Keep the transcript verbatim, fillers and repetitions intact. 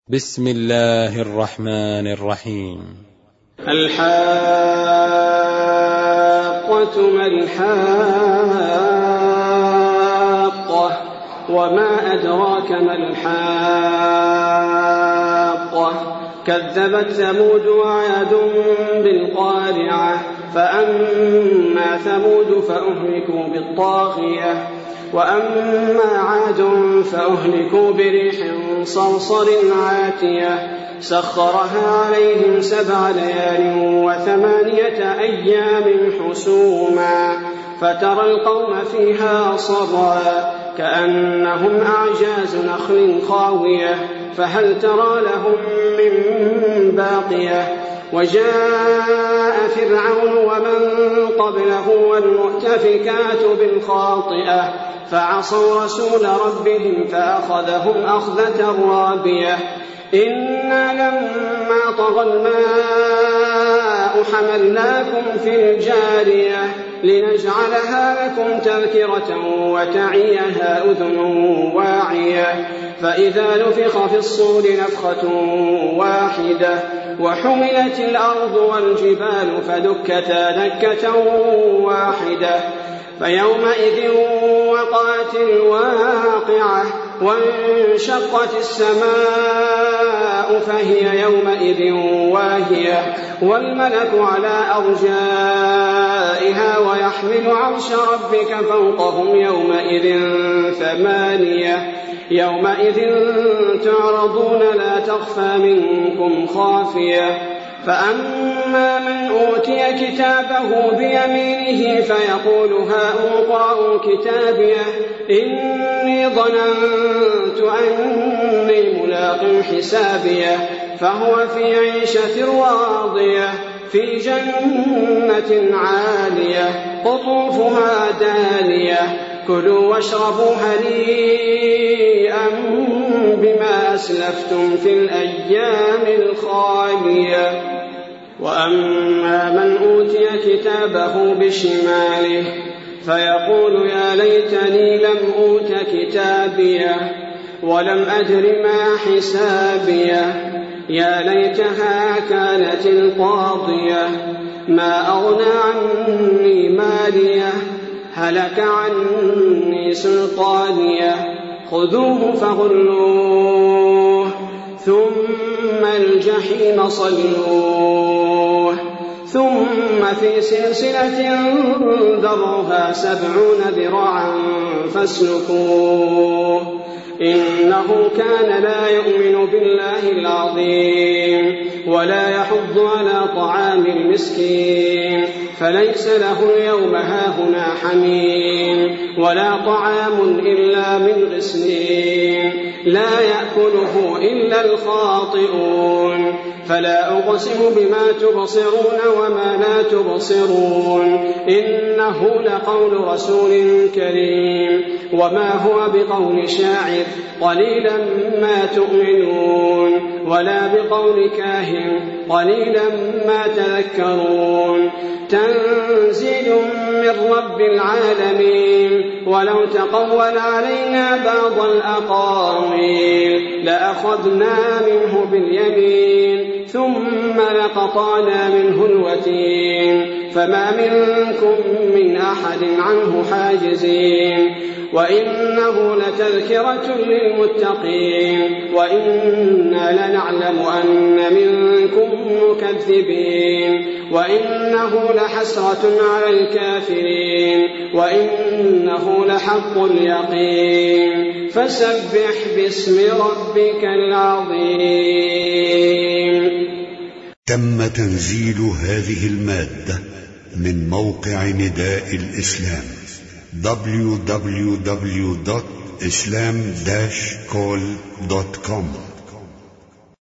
بسم الله الرحمن الرحيم. الحاقة ما الحاقة وما أدراك ما الحاقة كذبت ثمود وعاد بالقارعة فأما ثمود فأهلكوا بالطاغية وأما عاد فأهلكوا بريح صرصر عاتية سخرها عليهم سبع ليال وثمانية أيام حسوما فترى القوم فيها صرعا كأنهم أعجاز نخل خاوية فهل ترى لهم من باقية وجاء فرعون ومن قبله والمؤتفكات بالخاطئة فعصوا رسول ربهم فأخذهم أخذة رابية إنا لما طغى الماء حملناكم في الجارية لنجعلها لكم تذكرة وتعيها أذن واعية فإذا نفخ في الصور نفخة واحدة وحملت الأرض والجبال فدكتا دكة واحدة فيومئذ وقعت الواقعة وانشقت السماء فهي يومئذ واهية والملك على أرجائها ويحمل عرش ربك فوقهم يومئذ ثمانية يومئذ تعرضون لا تخفى منكم خافية فأما من أوتي كتابه بيمينه فيقول هاؤم اقرءوا كتابيه إني ظننت أني ملاق حسابيه فهو في عيشة راضية في جنة عالية قطوفها دانية كلوا واشربوا هنيئا بما أسلفتم في الأيام الخالية وأما من أوتي كتابه بشماله فيقول يا ليتني لم أوت كتابيه ولم أدر ما حسابيه يا ليتها كانت القاضية ما أغنى عني ماليه هلك عني سلطانيه خذوه فغلوه ثم الجحيم صلوه ثم في سلسلة ذرعها سبعون ذراعا فاسلكوه إنه كان لا يؤمن بالله العظيم ولا يحض على طعام المسكين فليس له اليوم هاهنا حميم ولا طعام إلا من غسلين لا يأكله إلا الخاطئون فلا أقسم بما تبصرون وما لا تبصرون إنه لقول رسول كريم وما هو بقول شاعر قليلا ما تؤمنون ولا بقول كاهن قليلا ما تذكرون تنزيل من رب العالمين ولو تقول علينا بعض الأقاويل لأخذنا منه باليمين ثم لقطعنا منه الوتين فما منكم من أحد عنه حاجزين وإنه لتذكرة للمتقين وإنا لنعلم أن منكم مكذبين وإنه لحسرة على الكافرين وإنه لحق اليقين فسبح باسم ربك العظيم. تم تنزيل هذه المادة من موقع نداء الإسلام دبليو دبليو دبليو دوت إسلام داش كول دوت كوم.